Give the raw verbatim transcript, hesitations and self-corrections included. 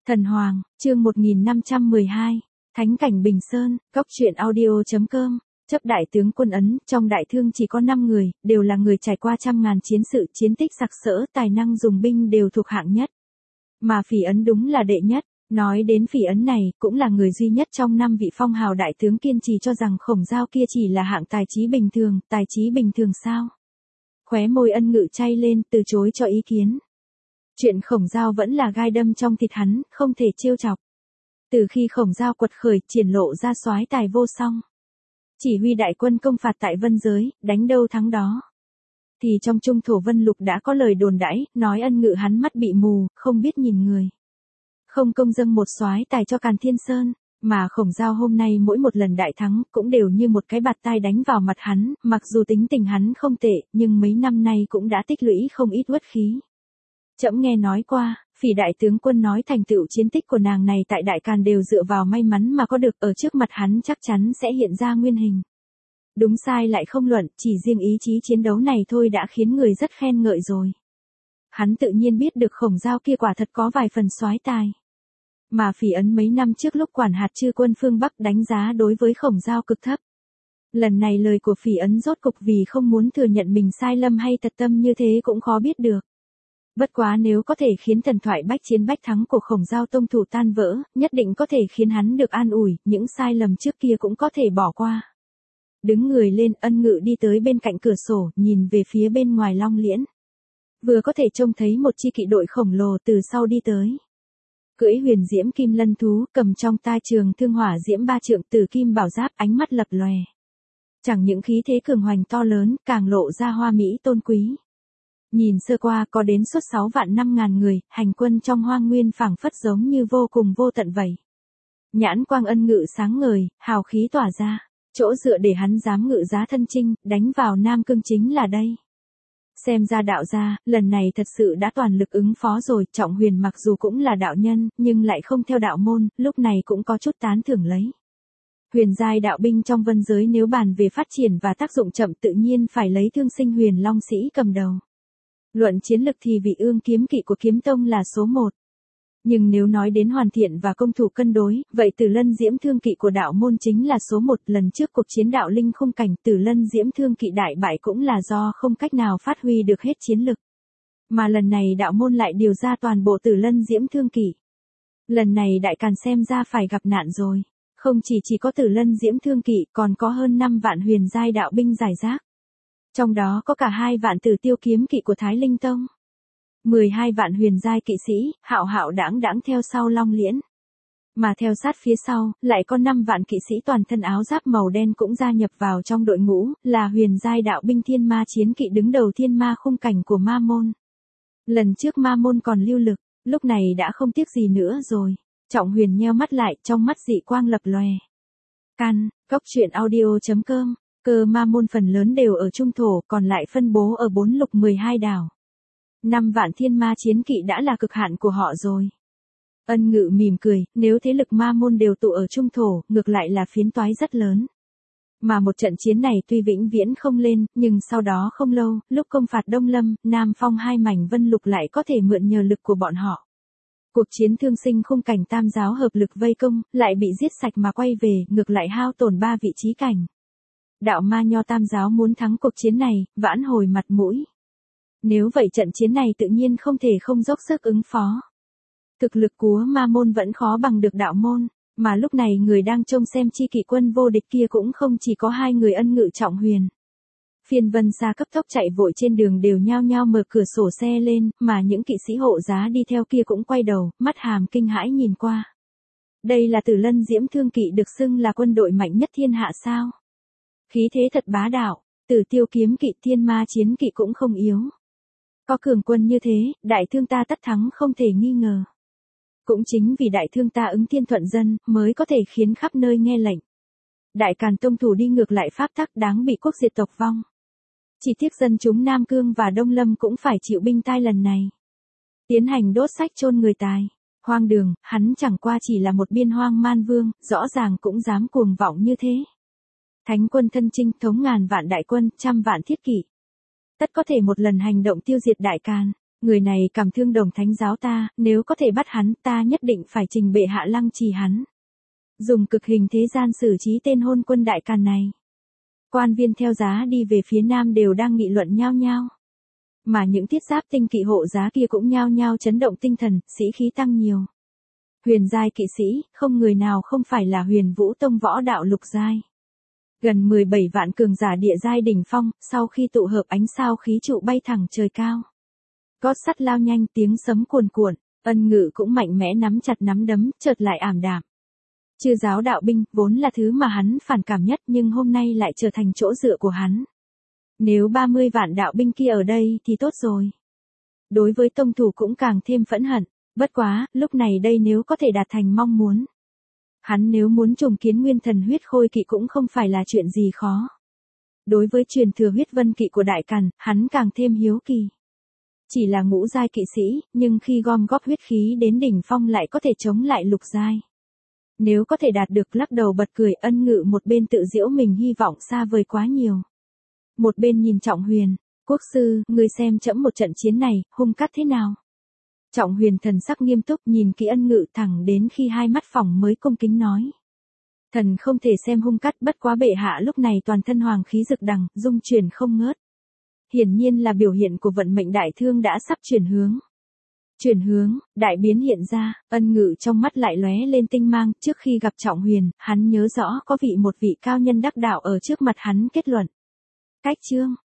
Thần Hoàng, chương một nghìn năm trăm mười hai, Thánh cảnh Bình Sơn, Cóc truyện audio.com, chấp đại tướng quân Ấn, trong đại thương chỉ có năm người, đều là người trải qua trăm ngàn chiến sự, chiến tích sặc sỡ, tài năng dùng binh đều thuộc hạng nhất. Mà Phỉ Ấn đúng là đệ nhất, nói đến Phỉ Ấn này, cũng là người duy nhất trong năm vị phong hào đại tướng kiên trì cho rằng Khổng Dao kia chỉ là hạng tài trí bình thường, tài trí bình thường sao? Khóe môi Ân Ngự chay lên, từ chối cho ý kiến. Chuyện Khổng Dao vẫn là gai đâm trong thịt hắn, không thể trêu chọc. Từ khi Khổng Dao quật khởi, triển lộ ra soái tài vô song. Chỉ huy đại quân công phạt tại Vân Giới, đánh đâu thắng đó. Thì trong Trung Thổ Vân Lục đã có lời đồn đãi, nói Ân Ngự hắn mắt bị mù, không biết nhìn người. Không công dâng một soái tài cho Càn Thiên Sơn, mà Khổng Dao hôm nay mỗi một lần đại thắng cũng đều như một cái bạt tai đánh vào mặt hắn, mặc dù tính tình hắn không tệ, nhưng mấy năm nay cũng đã tích lũy không ít uất khí. Trẫm nghe nói qua, Phỉ đại tướng quân nói thành tựu chiến tích của nàng này tại Đại Càn đều dựa vào may mắn mà có được, ở trước mặt hắn chắc chắn sẽ hiện ra nguyên hình. Đúng sai lại không luận, chỉ riêng ý chí chiến đấu này thôi đã khiến người rất khen ngợi rồi. Hắn tự nhiên biết được Khổng Dao kia quả thật có vài phần soái tài. Mà Phỉ Ấn mấy năm trước lúc quản hạt chư quân phương Bắc đánh giá đối với Khổng Dao cực thấp. Lần này lời của Phỉ Ấn rốt cục vì không muốn thừa nhận mình sai lầm hay tật tâm như thế cũng khó biết được. Bất quá nếu có thể khiến thần thoại bách chiến bách thắng của Khổng Dao tông thủ tan vỡ, nhất định có thể khiến hắn được an ủi, những sai lầm trước kia cũng có thể bỏ qua. Đứng người lên, Ân Ngự đi tới bên cạnh cửa sổ, nhìn về phía bên ngoài Long Liễn. Vừa có thể trông thấy một chi kỵ đội khổng lồ từ sau đi tới. Cưỡi huyền diễm kim lân thú, cầm trong tai trường thương hỏa diễm ba trượng, tử kim bảo giáp, ánh mắt lập lòe. Chẳng những khí thế cường hoành to lớn, càng lộ ra hoa mỹ tôn quý. Nhìn sơ qua có đến suốt sáu vạn năm ngàn người, hành quân trong hoang nguyên phảng phất giống như vô cùng vô tận vậy. Nhãn quang Ân Ngự sáng ngời, hào khí tỏa ra, chỗ dựa để hắn dám ngự giá thân chinh, đánh vào Nam Cương chính là đây. Xem ra đạo gia, lần này thật sự đã toàn lực ứng phó rồi, Trọng Huyền mặc dù cũng là đạo nhân, nhưng lại không theo đạo môn, lúc này cũng có chút tán thưởng lấy. Huyền giai đạo binh trong Vân Giới nếu bàn về phát triển và tác dụng chậm tự nhiên phải lấy Thương Sinh Huyền Long Sĩ cầm đầu. Luận chiến lực thì vị Ương kiếm kỵ của Kiếm Tông là số một. Nhưng nếu nói đến hoàn thiện và công thủ cân đối, vậy Tử Lân Diễm Thương kỵ của đạo môn chính là số một. Lần trước cuộc chiến đạo linh khung cảnh, Tử Lân Diễm Thương kỵ đại bại cũng là do không cách nào phát huy được hết chiến lực. Mà lần này đạo môn lại điều ra toàn bộ Tử Lân Diễm Thương kỵ. Lần này Đại Càn xem ra phải gặp nạn rồi. Không chỉ chỉ có Tử Lân Diễm Thương kỵ, còn có hơn năm vạn huyền giai đạo binh giải rác. Trong đó có cả hai vạn Tử Tiêu kiếm kỵ của Thái Linh Tông. mười hai vạn huyền giai kỵ sĩ, hạo hạo đãng đãng theo sau Long Liễn. Mà theo sát phía sau, lại có năm vạn kỵ sĩ toàn thân áo giáp màu đen cũng gia nhập vào trong đội ngũ, là huyền giai đạo binh Thiên Ma chiến kỵ đứng đầu Thiên Ma khung cảnh của Ma Môn. Lần trước Ma Môn còn lưu lực, lúc này đã không tiếc gì nữa rồi. Trọng Huyền nheo mắt lại, trong mắt dị quang lập lòe. Can, Cóc truyện audio.com, cơ Ma Môn phần lớn đều ở Trung Thổ, còn lại phân bố ở bốn lục mười hai đảo. Năm vạn thiên ma chiến kỵ đã là cực hạn của họ rồi. Ân Ngự mỉm cười, nếu thế lực Ma Môn đều tụ ở Trung Thổ, ngược lại là phiến toái rất lớn. Mà một trận chiến này tuy vĩnh viễn không lên, nhưng sau đó không lâu, lúc công phạt Đông Lâm, Nam Phong hai mảnh Vân Lục lại có thể mượn nhờ lực của bọn họ. Cuộc chiến Thương Sinh khung cảnh tam giáo hợp lực vây công, lại bị giết sạch mà quay về, ngược lại hao tổn ba vị trí cảnh. Đạo Ma Nho tam giáo muốn thắng cuộc chiến này, vãn hồi mặt mũi. Nếu vậy trận chiến này tự nhiên không thể không dốc sức ứng phó. Thực lực của Ma Môn vẫn khó bằng được đạo môn, mà lúc này người đang trông xem chi kỵ quân vô địch kia cũng không chỉ có hai người Ân Ngự Trọng Huyền. Phiên Vân Sa cấp tốc chạy vội trên đường đều nhao nhao mở cửa sổ xe lên, mà những kỵ sĩ hộ giá đi theo kia cũng quay đầu, mắt hàm kinh hãi nhìn qua. Đây là Tử Lân Diễm Thương kỵ được xưng là quân đội mạnh nhất thiên hạ sao? Khí thế thật bá đạo, Tử Tiêu kiếm kỵ Thiên Ma chiến kỵ cũng không yếu. Có cường quân như thế, đại thương ta tất thắng không thể nghi ngờ. Cũng chính vì đại thương ta ứng thiên thuận dân, mới có thể khiến khắp nơi nghe lệnh. Đại Càn tông thủ đi ngược lại pháp tắc đáng bị quốc diệt tộc vong. Chỉ tiếc dân chúng Nam Cương và Đông Lâm cũng phải chịu binh tai lần này. Tiến hành đốt sách chôn người tài. Hoang đường, hắn chẳng qua chỉ là một biên hoang man vương, rõ ràng cũng dám cuồng vọng như thế. Thánh quân thân chinh thống ngàn vạn đại quân, trăm vạn thiết kỵ. Tất có thể một lần hành động tiêu diệt Đại Càn. Người này cảm thương Đồng Thánh giáo ta, nếu có thể bắt hắn ta nhất định phải trình bệ hạ lăng trì hắn. Dùng cực hình thế gian xử trí tên hôn quân đại càn này. Quan viên theo giá đi về phía nam đều đang nghị luận nhao nhao. Mà những thiết giáp tinh kỵ hộ giá kia cũng nhao nhao chấn động tinh thần, sĩ khí tăng nhiều. Huyền giai kỵ sĩ, không người nào không phải là Huyền Vũ Tông võ đạo lục giai. Gần mười bảy vạn cường giả địa giai đỉnh phong, sau khi tụ hợp ánh sao khí trụ bay thẳng trời cao. Gót sắt lao nhanh, tiếng sấm cuồn cuộn, Ân Ngự cũng mạnh mẽ nắm chặt nắm đấm, chợt lại ảm đạm. Chư giáo đạo binh, vốn là thứ mà hắn phản cảm nhất nhưng hôm nay lại trở thành chỗ dựa của hắn. Nếu ba mươi vạn đạo binh kia ở đây thì tốt rồi. Đối với tông thủ cũng càng thêm phẫn hận, bất quá, lúc này đây nếu có thể đạt thành mong muốn. Hắn nếu muốn trùng kiến nguyên thần huyết khôi kỵ cũng không phải là chuyện gì khó. Đối với truyền thừa huyết vân kỵ của Đại Càn, hắn càng thêm hiếu kỳ. Chỉ là ngũ giai kỵ sĩ, nhưng khi gom góp huyết khí đến đỉnh phong lại có thể chống lại lục giai. Nếu có thể đạt được, lắc đầu bật cười. Ân Ngự một bên tự giễu mình hy vọng xa vời quá nhiều. Một bên nhìn Trọng Huyền, quốc sư, ngươi xem trẫm một trận chiến này, hung cát thế nào? Trọng Huyền thần sắc nghiêm túc nhìn kỹ Ân Ngự thẳng đến khi hai mắt phỏng mới cung kính nói. Thần không thể xem hung cát, bất quá bệ hạ lúc này toàn thân hoàng khí rực đằng, dung chuyển không ngớt. Hiển nhiên là biểu hiện của vận mệnh đại thương đã sắp chuyển hướng. Chuyển hướng, đại biến hiện ra, Ân Ngự trong mắt lại lóe lên tinh mang. Trước khi gặp Trọng Huyền, hắn nhớ rõ có vị một vị cao nhân đắc đạo ở trước mặt hắn kết luận. Cách chương